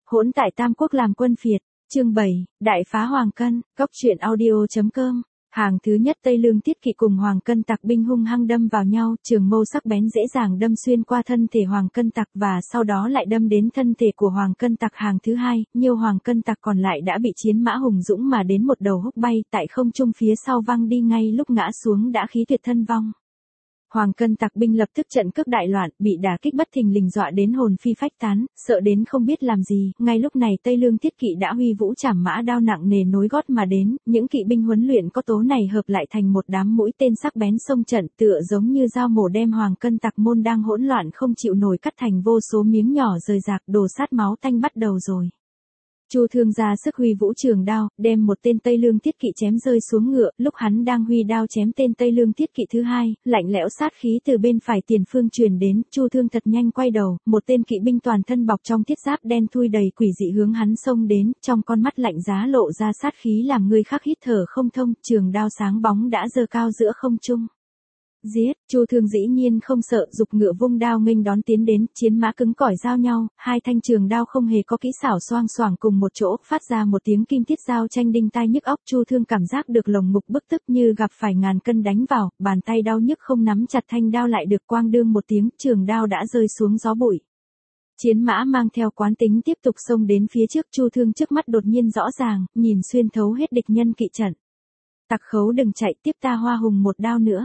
Hỗn tại Tam Quốc làm quân phiệt, chương 7, đại phá Hoàng Cân, góc truyện audio.com. Hàng thứ nhất Tây Lương Tiết Kỵ cùng Hoàng Cân tặc binh hung hăng đâm vào nhau, trường mâu sắc bén dễ dàng đâm xuyên qua thân thể Hoàng Cân tặc và sau đó lại đâm đến thân thể của Hoàng Cân tặc. Hàng thứ hai, nhiều Hoàng Cân tặc còn lại đã bị chiến mã hùng dũng mà đến một đầu húc bay tại không trung phía sau văng đi, ngay lúc ngã xuống đã khí tuyệt thân vong. Hoàng Cân tặc binh lập tức trận cước đại loạn, bị đả kích bất thình lình dọa đến hồn phi phách tán, sợ đến không biết làm gì. Ngay lúc này Tây Lương Tiết Kỵ đã huy vũ trảm mã đao nặng nề nối gót mà đến, những kỵ binh huấn luyện có tố này hợp lại thành một đám mũi tên sắc bén xông trận, tựa giống như dao mổ đem Hoàng Cân tặc môn đang hỗn loạn không chịu nổi cắt thành vô số miếng nhỏ rời rạc, đổ sát máu tanh bắt đầu rồi. Chu Thương ra sức huy vũ trường đao, đem một tên Tây Lương Tiết Kỵ chém rơi xuống ngựa. Lúc hắn đang huy đao chém tên Tây Lương Tiết Kỵ thứ hai, lạnh lẽo sát khí từ bên phải tiền phương truyền đến. Chu Thương thật nhanh quay đầu, một tên kỵ binh toàn thân bọc trong thiết giáp đen thui đầy quỷ dị hướng hắn xông đến, trong con mắt lạnh giá lộ ra sát khí làm người khác hít thở không thông. Trường đao sáng bóng đã giơ cao giữa không trung. Giết, Chu Thương dĩ nhiên không sợ, giục ngựa vung đao nghênh đón tiến đến, chiến mã cứng cỏi giao nhau, hai thanh trường đao không hề có kỹ xảo xoang xoảng cùng một chỗ, phát ra một tiếng kim thiết giao tranh đinh tai nhức óc. Chu Thương cảm giác được lồng ngực bức tức như gặp phải ngàn cân đánh vào, bàn tay đau nhức không nắm chặt thanh đao lại được, quang đương một tiếng, trường đao đã rơi xuống gió bụi. Chiến mã mang theo quán tính tiếp tục xông đến phía trước. Chu Thương trước mắt đột nhiên rõ ràng, nhìn xuyên thấu hết địch nhân kỵ trận. Tặc khấu đừng chạy, tiếp ta Hoa Hùng một đao nữa.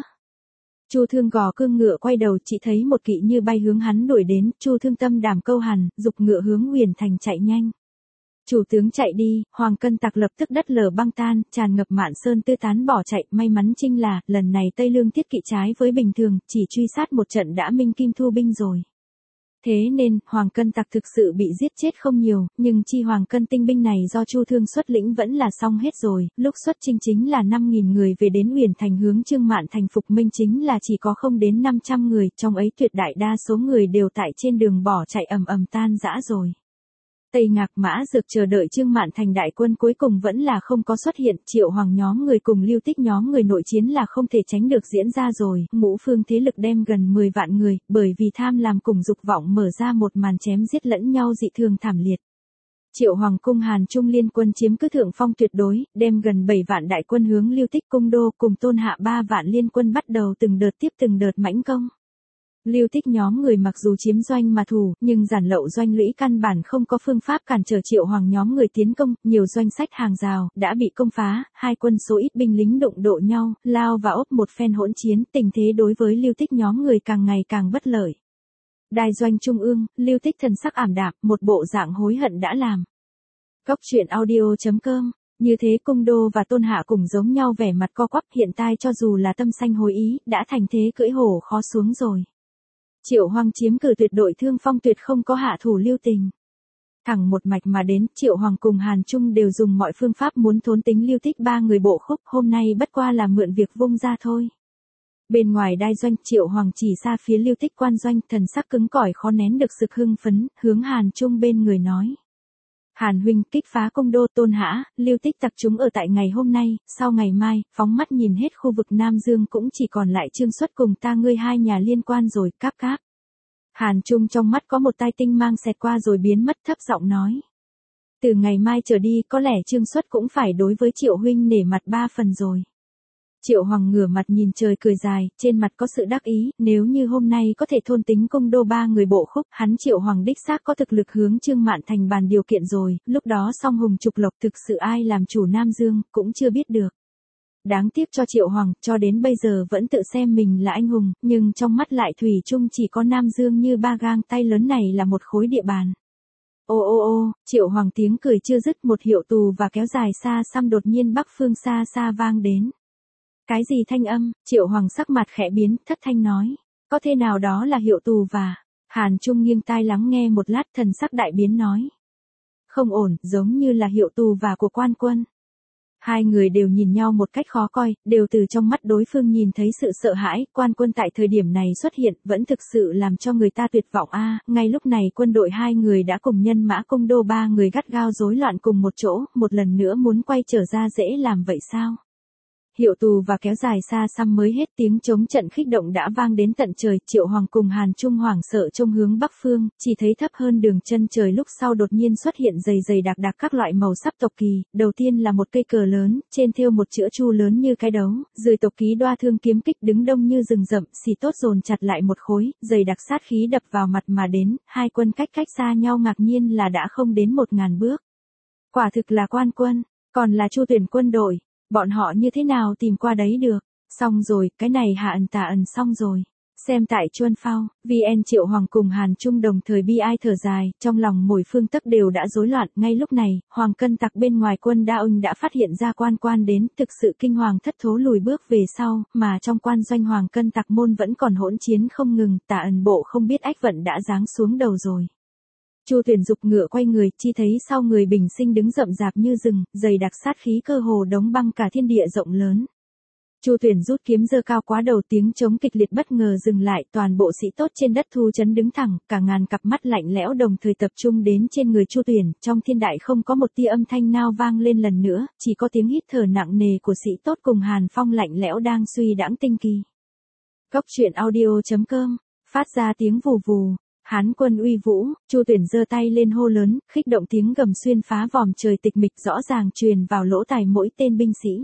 Chu Thương gò cương ngựa quay đầu, chỉ thấy một kỵ như bay hướng hắn đuổi đến. Chu Thương tâm đảm câu hằn, giục ngựa hướng Huyền Thành chạy nhanh. Chủ tướng chạy đi, Hoàng Cân tặc lập tức đất lở băng tan, tràn ngập Mạn Sơn tứ tán bỏ chạy. May mắn chinh là, lần này Tây Lương Tiết Kỵ trái với bình thường, chỉ truy sát một trận đã minh kim thu binh rồi. Thế nên, Hoàng Cân tặc thực sự bị giết chết không nhiều, nhưng chi Hoàng Cân tinh binh này do Chu Thương xuất lĩnh vẫn là xong hết rồi. Lúc xuất chinh chính là 5.000 người về đến Huyền Thành hướng Trương Mạn Thành phục minh chính là chỉ có không đến 500 người, trong ấy tuyệt đại đa số người đều tại trên đường bỏ chạy ầm ầm tan rã rồi. Tây Ngạc Mã Dược chờ đợi Trương Mạn Thành đại quân cuối cùng vẫn là không có xuất hiện. Triệu Hoàng nhóm người cùng Lưu Tích nhóm người nội chiến là không thể tránh được diễn ra rồi. Ngũ phương thế lực đem gần 10 vạn người, bởi vì tham làm cùng dục vọng mở ra một màn chém giết lẫn nhau dị thường thảm liệt. Triệu Hoàng cung Hàn Trung liên quân chiếm cứ thượng phong tuyệt đối, đem gần 7 vạn đại quân hướng Lưu Tích cung đô cùng Tôn Hạ 3 vạn liên quân bắt đầu từng đợt tiếp từng đợt mãnh công. Lưu Tích nhóm người mặc dù chiếm doanh mà thủ, nhưng giản lậu doanh lũy căn bản không có phương pháp cản trở Triệu Hoàng nhóm người tiến công, nhiều doanh sách hàng rào đã bị công phá, hai quân số ít binh lính đụng độ nhau, lao và ốp một phen hỗn chiến, tình thế đối với Lưu Tích nhóm người càng ngày càng bất lợi. Đài doanh trung ương, Lưu Tích thần sắc ảm đạm, một bộ dạng hối hận đã làm. Góc truyện audio.com. Như thế cung đô và Tôn Hạ cùng giống nhau vẻ mặt co quắp, hiện tại cho dù là tâm sanh hối ý, đã thành thế cưỡi hổ khó xuống rồi. Triệu Hoàng chiếm cử tuyệt đội thương phong, tuyệt không có hạ thủ lưu tình. Thẳng một mạch mà đến, Triệu Hoàng cùng Hàn Trung đều dùng mọi phương pháp muốn thốn tính Lưu Tích ba người bộ khúc, hôm nay bất qua là mượn việc vung ra thôi. Bên ngoài đai doanh, Triệu Hoàng chỉ ra phía Lưu Tích quan doanh, thần sắc cứng cỏi khó nén được sự hưng phấn, hướng Hàn Trung bên người nói. Hàn huynh, kích phá cung đô Tôn Hạ, Lưu Tích tặc chúng ở tại ngày hôm nay, sau ngày mai, phóng mắt nhìn hết khu vực Nam Dương cũng chỉ còn lại Trương Xuất cùng ta ngươi hai nhà liên quan rồi, cáp cáp. Hàn Trung trong mắt có một tai tinh mang xẹt qua rồi biến mất, thấp giọng nói. Từ ngày mai trở đi, có lẽ Trương Xuất cũng phải đối với Triệu huynh nể mặt 3 phần rồi. Triệu Hoàng ngửa mặt nhìn trời cười dài, trên mặt có sự đắc ý, nếu như hôm nay có thể thôn tính cung đô 3 người bộ khúc, hắn Triệu Hoàng đích xác có thực lực hướng Trương Mạn Thành bàn điều kiện rồi, lúc đó song hùng trục lộc thực sự ai làm chủ Nam Dương, cũng chưa biết được. Đáng tiếc cho Triệu Hoàng, cho đến bây giờ vẫn tự xem mình là anh hùng, nhưng trong mắt lại thủy chung chỉ có Nam Dương như ba gang tay lớn này là một khối địa bàn. Ô ô ô, Triệu Hoàng tiếng cười chưa dứt, một hiệu tù và kéo dài xa xăm đột nhiên bắc phương xa xa vang đến. Cái gì thanh âm? Triệu Hoàng sắc mặt khẽ biến, thất thanh nói. Có thể nào đó là hiệu tù và... Hàn Trung nghiêng tai lắng nghe một lát, thần sắc đại biến nói. Không ổn, giống như là hiệu tù và của quan quân. Hai người đều nhìn nhau một cách khó coi, đều từ trong mắt đối phương nhìn thấy sự sợ hãi. Quan quân tại thời điểm này xuất hiện, vẫn thực sự làm cho người ta tuyệt vọng a. Ngay lúc này quân đội hai người đã cùng nhân mã cung đô 3 người gắt gao rối loạn cùng một chỗ, một lần nữa muốn quay trở ra dễ làm vậy sao? hiệu tù và kéo dài xa xăm mới hết, tiếng chống trận khích động đã vang đến tận trời. Triệu Hoàng cùng Hàn Trung hoảng sợ trông hướng bắc phương, chỉ thấy thấp hơn đường chân trời lúc sau đột nhiên xuất hiện dày dày đặc đặc các loại màu sắc tộc kỳ. Đầu tiên là một cây cờ lớn, trên thêu một chữ chu lớn như cái đấu, dưới tộc ký đoa thương kiếm kích đứng đông như rừng rậm, xì tốt dồn chặt lại một khối, dày đặc sát khí đập vào mặt mà đến. Hai quân cách xa nhau ngạc nhiên là đã không đến 1000 bước. Quả thực là quan quân, còn là Chu Tuyển quân đội, bọn họ như thế nào tìm qua đấy được? Xong rồi, cái này hạ ẩn tà ẩn xong rồi. Xem tại Chuân Phao, VN Triệu Hoàng cùng Hàn Trung đồng thời bi ai thở dài, trong lòng mỗi phương tấc đều đã rối loạn. Ngay lúc này, Hoàng Cân tặc bên ngoài quân Đa Ung đã phát hiện ra quan đến, thực sự kinh hoàng thất thố lùi bước về sau, mà trong quan doanh Hoàng Cân tặc môn vẫn còn hỗn chiến không ngừng. Tà ẩn bộ không biết ách vận đã giáng xuống đầu rồi. Chu Tuyển dục ngựa quay người, chi thấy sau người bình sinh đứng rậm rạp như rừng, dày đặc sát khí cơ hồ đóng băng cả thiên địa rộng lớn. Chu Tuyển rút kiếm giơ cao quá đầu, tiếng chống kịch liệt bất ngờ dừng lại, toàn bộ sĩ tốt trên đất thu trấn đứng thẳng, cả ngàn cặp mắt lạnh lẽo đồng thời tập trung đến trên người Chu Tuyển, trong thiên đại không có một tia âm thanh nào vang lên lần nữa, chỉ có tiếng hít thở nặng nề của sĩ tốt cùng Hàn Phong lạnh lẽo đang suy đãng tinh kỳ. Góc truyện audio.com, phát ra tiếng vù vù. Hán quân uy vũ, Chu Tuyển giơ tay lên hô lớn, khích động tiếng gầm xuyên phá vòm trời tịch mịch rõ ràng truyền vào lỗ tai mỗi tên binh sĩ.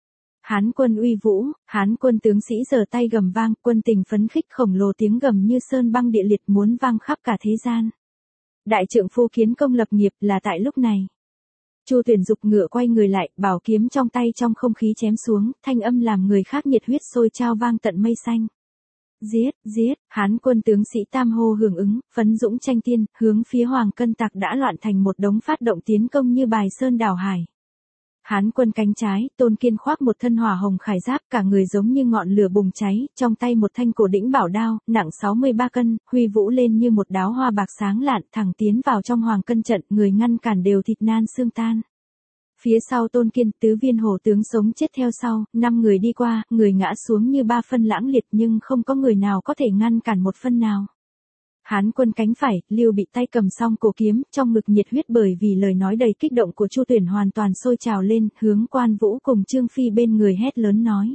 Hán quân uy vũ, Hán quân tướng sĩ giơ tay gầm vang, quân tình phấn khích khổng lồ tiếng gầm như sơn băng địa liệt muốn vang khắp cả thế gian. Đại trượng phu kiến công lập nghiệp là tại lúc này. Chu Tuyển dục ngựa quay người lại, bảo kiếm trong tay trong không khí chém xuống, thanh âm làm người khác nhiệt huyết sôi trao vang tận mây xanh. Giết, giết, Hán quân tướng sĩ tam hô hưởng ứng, phấn dũng tranh tiên, hướng phía Hoàng Cân tặc đã loạn thành một đống phát động tiến công như bài sơn đảo hải. Hán quân cánh trái, Tôn Kiên khoác một thân hỏa hồng khải giáp, cả người giống như ngọn lửa bùng cháy, trong tay một thanh cổ đỉnh bảo đao, nặng 63 cân, huy vũ lên như một đáo hoa bạc sáng lạn, thẳng tiến vào trong Hoàng Cân trận, người ngăn cản đều thịt nan xương tan. Phía sau Tôn Kiên, tứ viên hổ tướng sống chết theo sau, 5 người đi qua, người ngã xuống như 3 phân lãng liệt nhưng không có người nào có thể ngăn cản một phân nào. Hán quân cánh phải, Lưu Bị tay cầm song cổ kiếm, trong ngực nhiệt huyết bởi vì lời nói đầy kích động của Chu Tuyển hoàn toàn sôi trào lên, hướng Quan Vũ cùng Trương Phi bên người hét lớn nói.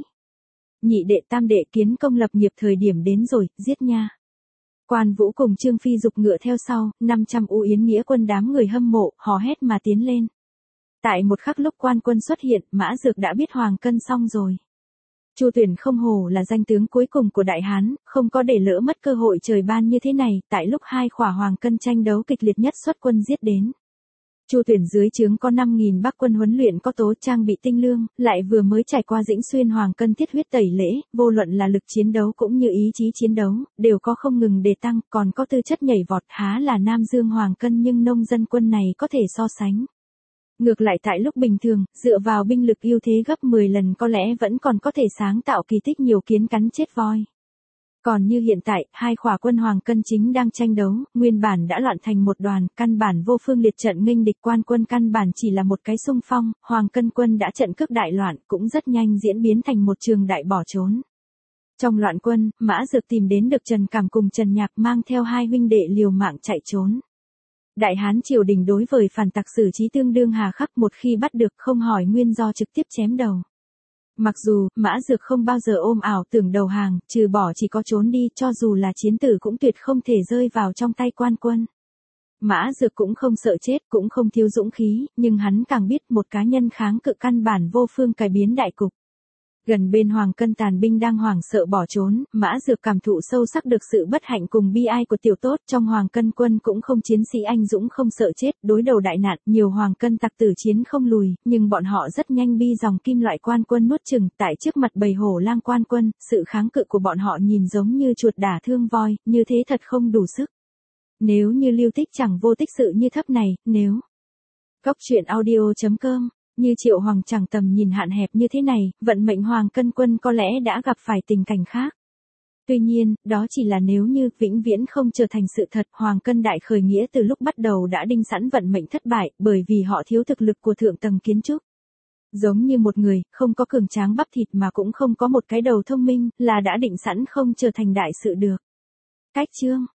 Nhị đệ tam đệ kiến công lập nghiệp thời điểm đến rồi, giết nha. Quan Vũ cùng Trương Phi dục ngựa theo sau, 500 U Yến Nghĩa quân đám người hâm mộ, hò hét mà tiến lên. Tại một khắc lúc quan quân xuất hiện, Mã Dược đã biết Hoàng Cân xong rồi. Chu Tuyển không hổ là danh tướng cuối cùng của Đại Hán, không có để lỡ mất cơ hội trời ban như thế này, tại lúc hai khỏa Hoàng Cân tranh đấu kịch liệt nhất xuất quân giết đến. Chu Tuyển dưới trướng có 5.000 Bắc quân huấn luyện có tố trang bị tinh lương, lại vừa mới trải qua Dĩnh Xuyên Hoàng Cân thiết huyết tẩy lễ, vô luận là lực chiến đấu cũng như ý chí chiến đấu, đều có không ngừng đề tăng, còn có tư chất nhảy vọt, há là Nam Dương Hoàng Cân nhưng nông dân quân này có thể so sánh. Ngược lại tại lúc bình thường, dựa vào binh lực ưu thế gấp 10 lần có lẽ vẫn còn có thể sáng tạo kỳ tích nhiều kiến cắn chết voi. Còn như hiện tại, hai khỏa quân Hoàng Cân chính đang tranh đấu, nguyên bản đã loạn thành một đoàn, căn bản vô phương liệt trận nghênh địch, quan quân căn bản chỉ là một cái xung phong, Hoàng Cân quân đã trận cước đại loạn, cũng rất nhanh diễn biến thành một trường đại bỏ trốn. Trong loạn quân, Mã Dược tìm đến được Trần Cảm cùng Trần Nhạc mang theo hai huynh đệ liều mạng chạy trốn. Đại Hán triều đình đối với phản tặc xử trí tương đương hà khắc, một khi bắt được không hỏi nguyên do trực tiếp chém đầu. Mặc dù, Mã Dược không bao giờ ôm ảo tưởng đầu hàng, trừ bỏ chỉ có trốn đi, cho dù là chiến tử cũng tuyệt không thể rơi vào trong tay quan quân. Mã Dược cũng không sợ chết, cũng không thiếu dũng khí, nhưng hắn càng biết một cá nhân kháng cự căn bản vô phương cải biến đại cục. Gần bên Hoàng Cân tàn binh đang hoảng sợ bỏ trốn, Mã Dược cảm thụ sâu sắc được sự bất hạnh cùng bi ai của tiểu tốt, trong Hoàng Cân quân cũng không chiến sĩ anh dũng không sợ chết, đối đầu đại nạn, nhiều Hoàng Cân tặc tử chiến không lùi, nhưng bọn họ rất nhanh bi dòng kim loại quan quân nuốt chừng, tại trước mặt bầy hổ lang quan quân, sự kháng cự của bọn họ nhìn giống như chuột đả thương voi, như thế thật không đủ sức. Nếu như Lưu Tích chẳng vô tích sự như thấp này, nếu Góc truyện audio.com như Triệu Hoàng chẳng tầm nhìn hạn hẹp như thế này, vận mệnh Hoàng Cân quân có lẽ đã gặp phải tình cảnh khác. Tuy nhiên, đó chỉ là nếu như vĩnh viễn không trở thành sự thật, Hoàng Cân đại khởi nghĩa từ lúc bắt đầu đã đinh sẵn vận mệnh thất bại, bởi vì họ thiếu thực lực của thượng tầng kiến trúc. Giống như một người, không có cường tráng bắp thịt mà cũng không có một cái đầu thông minh, là đã định sẵn không trở thành đại sự được. Cách chương